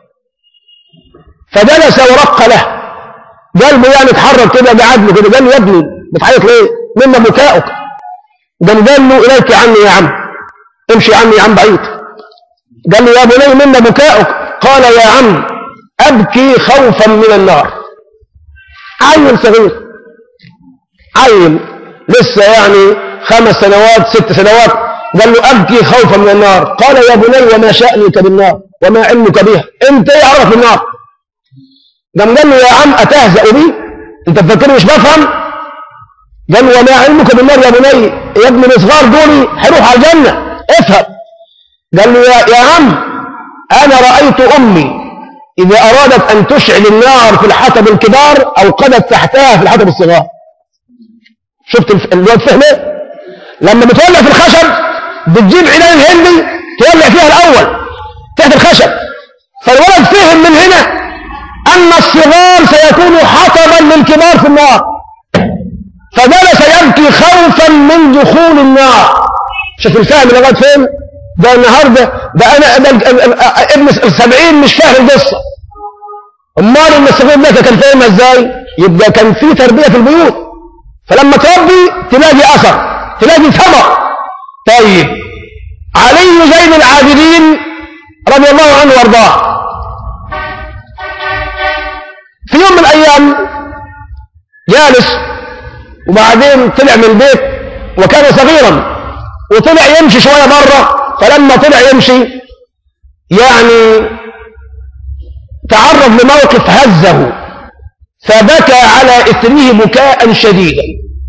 فجلس ورق له، قلبه يعني اتحرك كده، قعد له كده، قال له يا ابني بتعيط ليه؟ مما بكاؤك؟ قال له إليك عني يا عم، امشي عني يا عم بعيد. قال له يا بني مما بكاؤك؟ قال يا عم أبكي خوفا من النار. عيل صغير، عيل لسه يعني خمس سنوات ست سنوات، قال له أبكي خوفا من النار. قال يا بني وما شأنك بالنار وما علمك بها؟ انت ايه عرف النار؟ قام قال له يا عم أتهزأ بي؟ انت تفكرني مش بفهم؟ قال له وما علمك بالنار يا بني؟ يا ابن الصغار دول هيروح على الجنة، افهم. قال له يا, يا عم أنا رأيت أمي إذا أرادت أن تشعل النار في الحطب الكبار أوقدت تحتها في الحطب الصغار. شفت الواد فهم ايه؟ لما بتولع في الخشب بتجيب عيدان الهندي تولع فيها الأول تحت الخشب. فالولد فهم من هنا أن الصغار سيكون حطبا للكبار في النار، فجلس يبكي خوفا من دخول النار. شوف الفهم لغاية فين؟ ده النهارده ده انا ده ابن السبعين مش فاهم القصه، امال ان الصغير ده كان فاهمها ازاي؟ يبقى كان في تربيه في البيوت، فلما تربي تلاقي اثر، تلاقي ثمر. طيب علي زين العابدين رضي الله عنه وارضاه في يوم من الايام جالس، وبعدين طلع من البيت وكان صغيرا، وطلع يمشي شويه بره، فلما طلع يمشي يعني تعرض لموقف هزه، فبكى على اثره بكاء شديدا.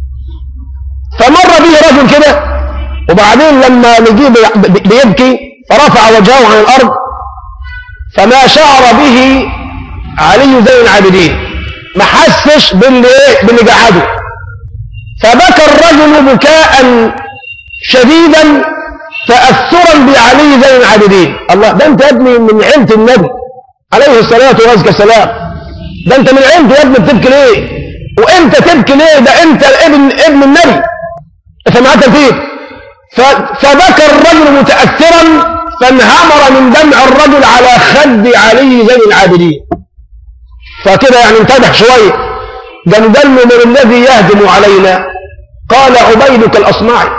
فمر به رجل كده، وبعدين لما لقيه بيبكي فرفع وجهه عن الارض، فما شعر به علي زين العابدين، ما حسش باللي باللي قعده، فبكى الرجل بكاء شديدا تأثرا بعلي زين العابدين. الله، ده انت يا ابني من عيلة النبي عليه الصلاة والسلام، ده انت من عيلته يا ابني، بتبكي ليه؟ وانت تبكي ليه؟ ده انت ابن ابن النبي. سمعت فيه؟ فبكى الرجل متأثرا فانهمر من دمع الرجل على خد علي زين العابدين. فكده يعني انتبه شوية، جندل من الذي يهجم علينا؟ قال عبيدك الأصمعي.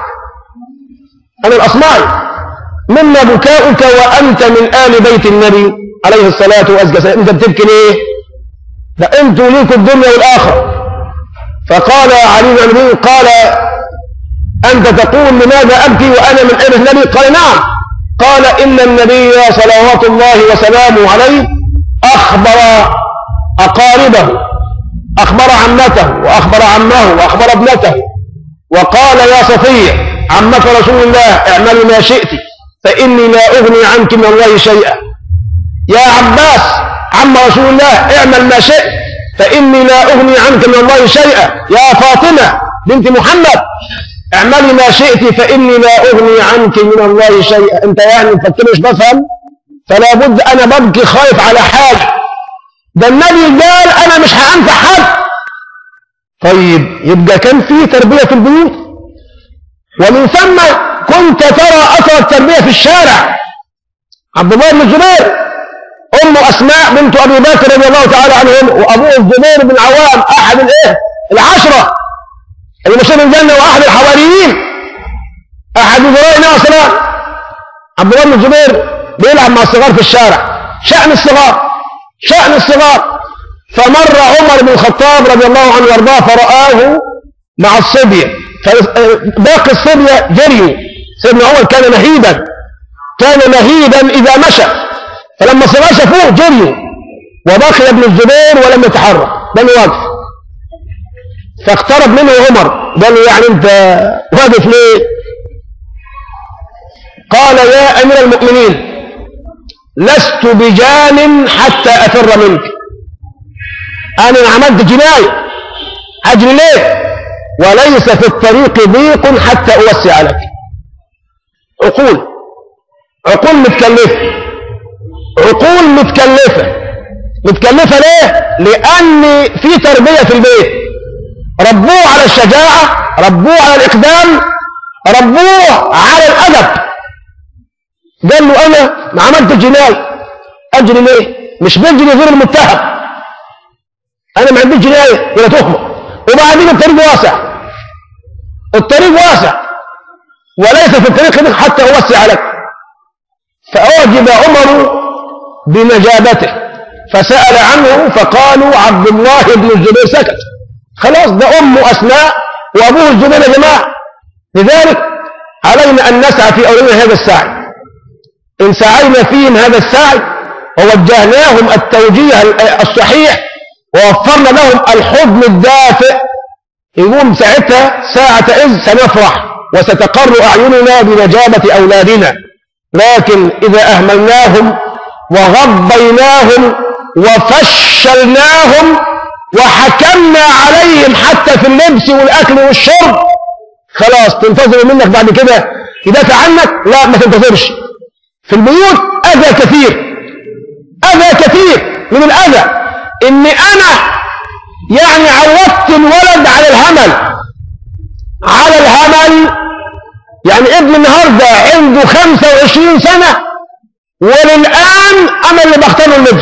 أنا الأصمعي. مما بكاؤك وأنت من آل بيت النبي عليه الصلاة والسلام، أنت بتبكي ليه؟ ده أنتوا ليكوا الدنيا والآخرة. فقال علي بن أبي طالب قال أنت تقول لماذا أبكي وأنا من آل النبي؟ قال نعم. قال إن النبي صلوات الله وسلامه عليه أخبر أقاربه، أخبر عمته وأخبر عمه وأخبر ابنته، وقال يا صفية عمة رسول الله اعملي ما شئت فإني لا أغني عنك من الله شيئا. يا عباس عم رسول الله اعمل ما شئت فإني لا أغني عنك من الله شيئا. يا فاطمة بنت محمد اعملي ما شئت فإني لا أغني عنك من الله شيئا. انت يعني مفكر مش بفهم؟ فلا بد أنا ببكي خايف على حاجة، ده النبي قال أنا مش هأنفع حد. طيب يبقى كان في تربية في البيوت، ومن ثم كنت ترى أثر التربية في الشارع. عبد الله بن الزبير، أمه أسماء بنت أبي بكر رضي الله تعالى عنهم، وأبوه الزبير بن عوام أحد الإيه؟ العشرة المبشرين بالجنة وأحد الحواريين، أحد وزراء النبي عليه السلام. عبد الله بن الزبير بيلعب مع الصغار في الشارع، شأن الصغار شأن الصغار. فمر عمر بن الخطاب رضي الله عنه وارضاه فرآه مع الصبية، باقي الصبية جريوا. سيدنا عمر كان مهيبا، كان مهيبا إذا مشى، فلما الصغار شافوه جريوا، وبقي ابن الزبير ولم يتحرك بل واقف. فاقترب منه عمر قال له يعني انت واقف ليه؟ قال يا أمير المؤمنين لست بجان حتى أفر منك. أنا عملت جناية أجري ليه؟ وليس في الطريق ضيق حتى أوسع لك. عقول عقول متكلفة، عقول متكلفة متكلفة ليه؟ لأن في تربية في البيت، ربوه على الشجاعة، ربوه على الإقدام، ربوه على الأدب. قال له أنا ما عملت جناية أجري ليه؟ مش بيجري غير المتهم، أنا ما عنديش جناية ولا تهمة. وبعدين الطريق واسع، الطريق واسع وليس في الطريق حتى أوسع لك. فأعجب عمر بنجابته فسأل عنه، فقالوا عبد الله بن الزبير سكت. خلاص ده أمه أسماء وأبوه الزبير يا جماعة. لذلك علينا أن نسعى في أولادنا هذا السعي. إن سعينا فيهم هذا السعي ووجهناهم التوجيه الصحيح ووفرنا لهم الحضن الدافئ، يقوم ساعتها ساعة إذ سنفرح وستقر أعيننا بنجابة أولادنا. لكن إذا أهملناهم وغضيناهم وفشلناهم وحكمنا عليهم حتى في اللبس والأكل والشرب، خلاص تنتظر منك بعد كده يدافع عنك؟ لا، ما تنتظرش. في البيوت أذى كثير، أذى كثير من الأذى. إني أنا يعني عودت الولد على الهمل، على الهمل. يعني ابن النهارده عنده خمسة وعشرين سنة وللآن أنا اللي بختار اللبس.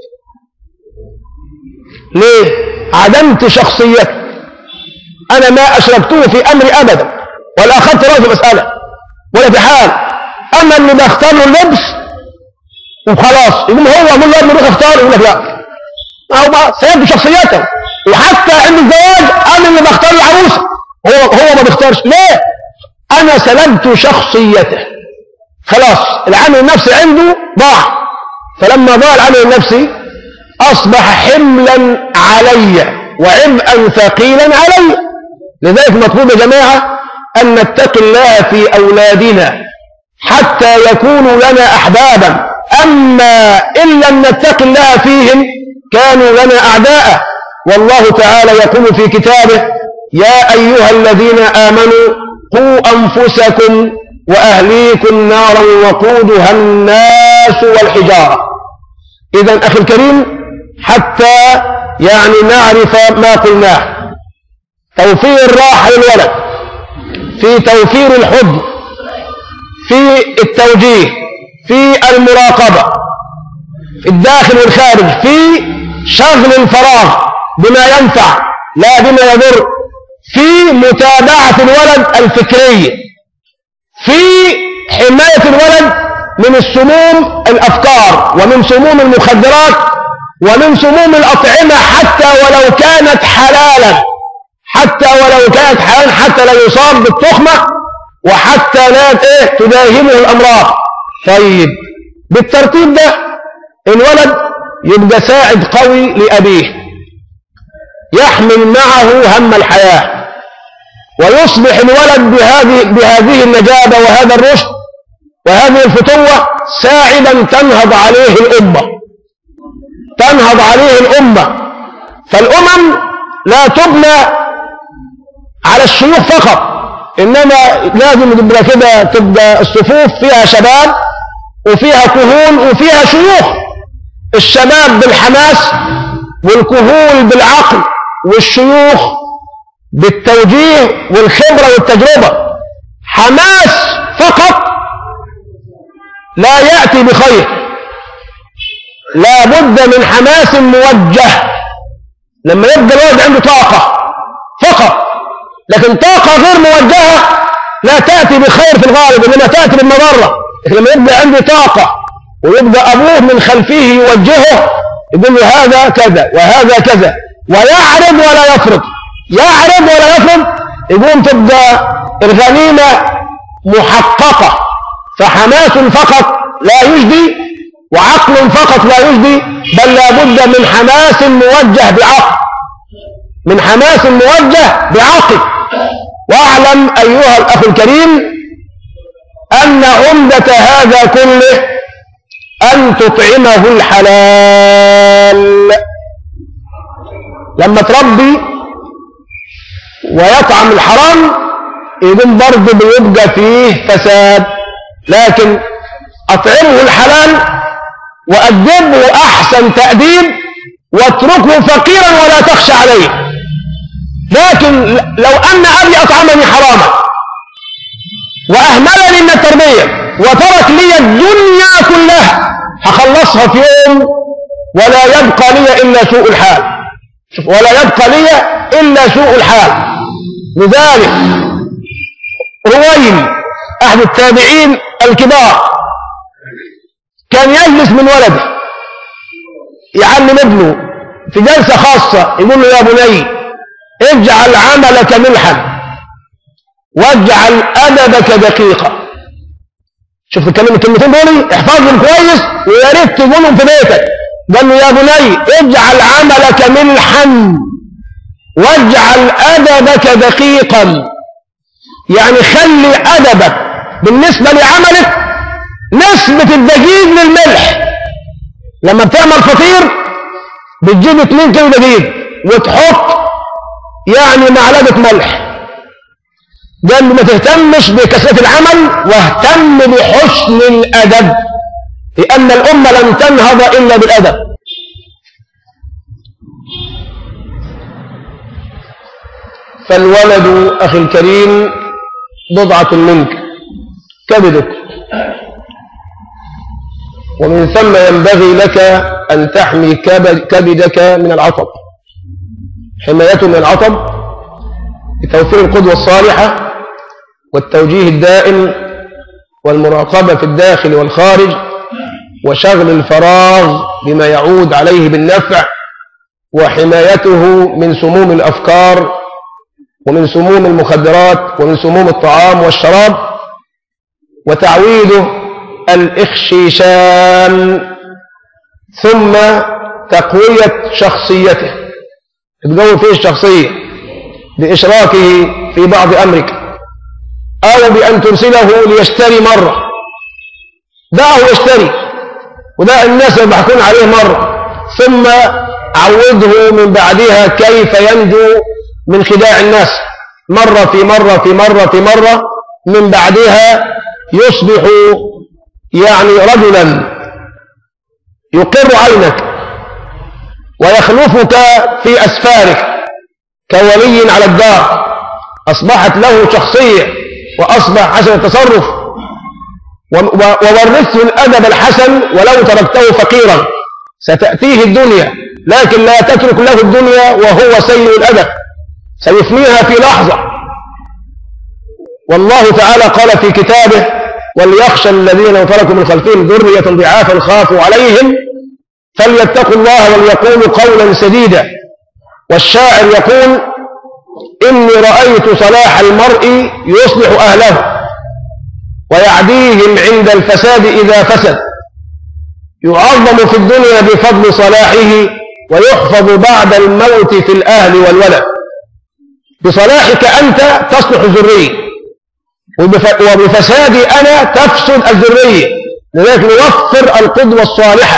ليه؟ عدمت شخصيته. أنا ما أشركته في أمري أبدا ولا أخذت رأي في مسألة ولا في حال، أنا اللي بختار له اللبس وخلاص. يقول هو يقول له روح اختار، يقول لك لا، هو سيبدو شخصيته. وحتى عند الزواج أنا اللي بختار العروسة، هو هو ما بيختارش. ليه؟ أنا سلبت شخصيته. خلاص العامل النفسي عنده ضاع. فلما ضاع العامل النفسي أصبح حملا علي وعبئا ثقيلا علي. لذلك مطلوب يا جماعة أن نتقي الله في أولادنا حتى يكونوا لنا أحبابا. أما إن لم نتقي الله فيهم كانوا لنا أعداء. والله تعالى يقول في كتابه يا أيها الذين آمنوا قوا أنفسكم وأهليكم نارا وقودها الناس والحجارة. إذا أخي الكريم، حتى يعني نعرف ما قلناه، توفير راحة للولد، في توفير الحضن، في التوجيه، في المراقبة في الداخل والخارج، في شغل الفراغ بما ينفع لا بما يضر، في متابعة الولد الفكرية، في حماية الولد من السموم الأفكار ومن سموم المخدرات ومن سموم الأطعمة حتى ولو كانت حلالا، حتى ولو كانت حلالا، حتى لا يصاب بالتخمة وحتى لا تداهمه الأمراض. طيب بالترتيب ده الولد يبقى ساعد قوي لأبيه، يحمل معه هم الحياة، ويصبح الولد بهذه, بهذه النجابة وهذا الرشد وهذه الفتوة ساعدا تنهض عليه الأمة، تنهض عليه الأمة. فالأمم لا تبنى على الشيوخ فقط، إنما لازم تبقى كده، تبقى الصفوف فيها شباب وفيها كهول وفيها شيوخ، الشباب بالحماس والكهول بالعقل والشيوخ بالتوجيه والخبرة والتجربة. حماس فقط لا يأتي بخير، لا بد من حماس موجه. لما يبقى الولد عنده طاقة فقط، لكن طاقة غير موجهة لا تأتي بخير في الغالب، إنما تأتي بالمضرة. لما يبقى عنده طاقة ويبقى أبوه من خلفه يوجهه، يقول له هذا كذا وهذا كذا، ويعرض ولا يفرض، يعرض ولا يفرض، يقوم تبقى الغنيمة محققة. فحماس فقط لا يجدي، وعقل فقط لا يجدي، بل لا بد من حماس موجه بعقل، من حماس موجه بعقل. واعلم أيها الأخ الكريم أن عمدة هذا كله أن تطعمه الحلال. لما تربي ويطعم الحرام يقوم برضه بيبقى فيه فساد، لكن أطعمه الحلال وأدبه أحسن تأديب واتركه فقيرا ولا تخشى عليه. لكن لو أن أبي أطعمني حراما وأهملني من التربية وترك لي الدنيا كلها هخلصها في يوم ولا يبقى لي إلا سوء الحال، ولا يبقى لي إلا سوء الحال. لذلك رويل أحد التابعين الكبار كان يجلس من ولده يعلم ابنه في جلسة خاصة، يقول له يا بني اجعل عملك ملحا واجعل أدبك دقيقا. شوف الكلمة الكلمتين دول احفظهم كويس ويا ريت تقولهم في بيتك. قال له يا بني اجعل عملك ملحا واجعل أدبك دقيقا، يعني خلي أدبك بالنسبة لعملك نسبة الدقيق للملح. لما بتعمل فطير بتجيب اتنين كيلو دقيق وتحط يعني معلقة ملح. قال ما تهتمش بكثرة العمل واهتم بحسن الأدب، لأن الأمة لن تنهض إلا بالأدب. فالولد أخي الكريم بضعة منك، كبدك، ومن ثم ينبغي لك أن تحمي كبدك من العطب. حمايته من العطب بتوفير القدوة الصالحة والتوجيه الدائم والمراقبة في الداخل والخارج وشغل الفراغ بما يعود عليه بالنفع، وحمايته من سموم الأفكار ومن سموم المخدرات ومن سموم الطعام والشراب، وتعويده الإخشيشان، ثم تقوية شخصيته، تقوي فيه الشخصية بإشراكه في بعض أمرك، أو بأن ترسله ليشتري مرة، دعه يشتري وده الناس اللي بيحكون عليه مرة، ثم عوده من بعدها كيف ينجو من خداع الناس مرة في مرة في مرة في مرة، من بعدها يصبح يعني رجلا يقر عينك ويخلفك في أسفارك كولي على الدار، أصبحت له شخصية وأصبح حسن التصرف، وورثه الأدب الحسن ولو تركته فقيرا ستأتيه الدنيا، لكن لا تترك له الدنيا وهو سيء الأدب، سيفنيها في لحظة. والله تعالى قال في كتابه: وليخشى الذين لو تركوا من خلفهم ذرية ضعافا خافوا عليهم فليتقوا الله وليقولوا قولا سديدا. والشاعر يقول: إني رأيت صلاح المرء يصلح أهله ويعديهم عند الفساد إذا فسد، يعظم في الدنيا بفضل صلاحه ويحفظ بعد الموت في الأهل والولد. بصلاحك أنت تصلح الذرية، وبفسادي أنا تفسد الذرية، لذلك نوفر القدوة الصالحة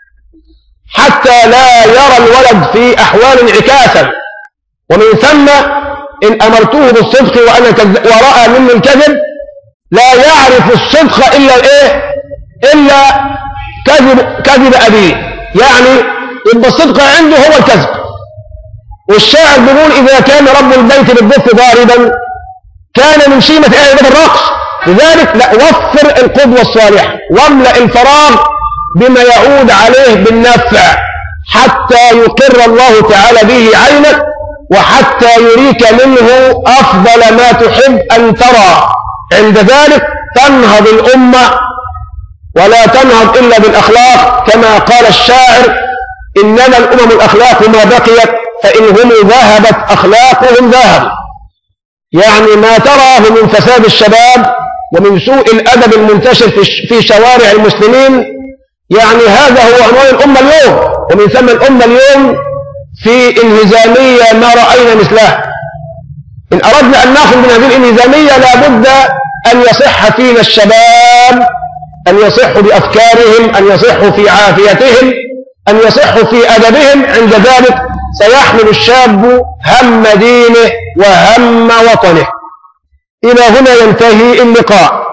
حتى لا يرى الولد في أحوال انعكاسا. ومن ثم إن أمرته بالصدق وأنا كذب ورأى مني الكذب لا يعرف الصدق إلا الإيه؟ إلا كذب كذب أبيه، يعني يبقى الصدق عنده هو الكذب. والشاعر بيقول: إذا كان رب البيت بالضف ضاربا كان من شيمة أهل بيت الرقص. لذلك لا، وفر القدوة الصالحة واملأ الفراغ بما يعود عليه بالنفع حتى يقر الله تعالى به عينك، وحتى يريك منه أفضل ما تحب أن ترى. عند ذلك تنهض الأمة، ولا تنهض إلا بالأخلاق، كما قال الشاعر: إنما الأمم الأخلاق ما بقيت فإن هم ذهبت أخلاقهم ذهب. يعني ما تراه من فساد الشباب ومن سوء الأدب المنتشر في شوارع المسلمين، يعني هذا هو عنوان الأمة اليوم. ومن ثم الأمة اليوم في انهزامية ما رأينا مثلها. إن أردنا أن نأخذ من هذه الانهزامية لابد أن يصح فينا الشباب، أن يصحوا بأفكارهم، أن يصحوا في عافيتهم، أن يصحوا في أدبهم. عند ذلك سيحمل الشاب هم دينه وهم وطنه. إلى هنا ينتهي اللقاء.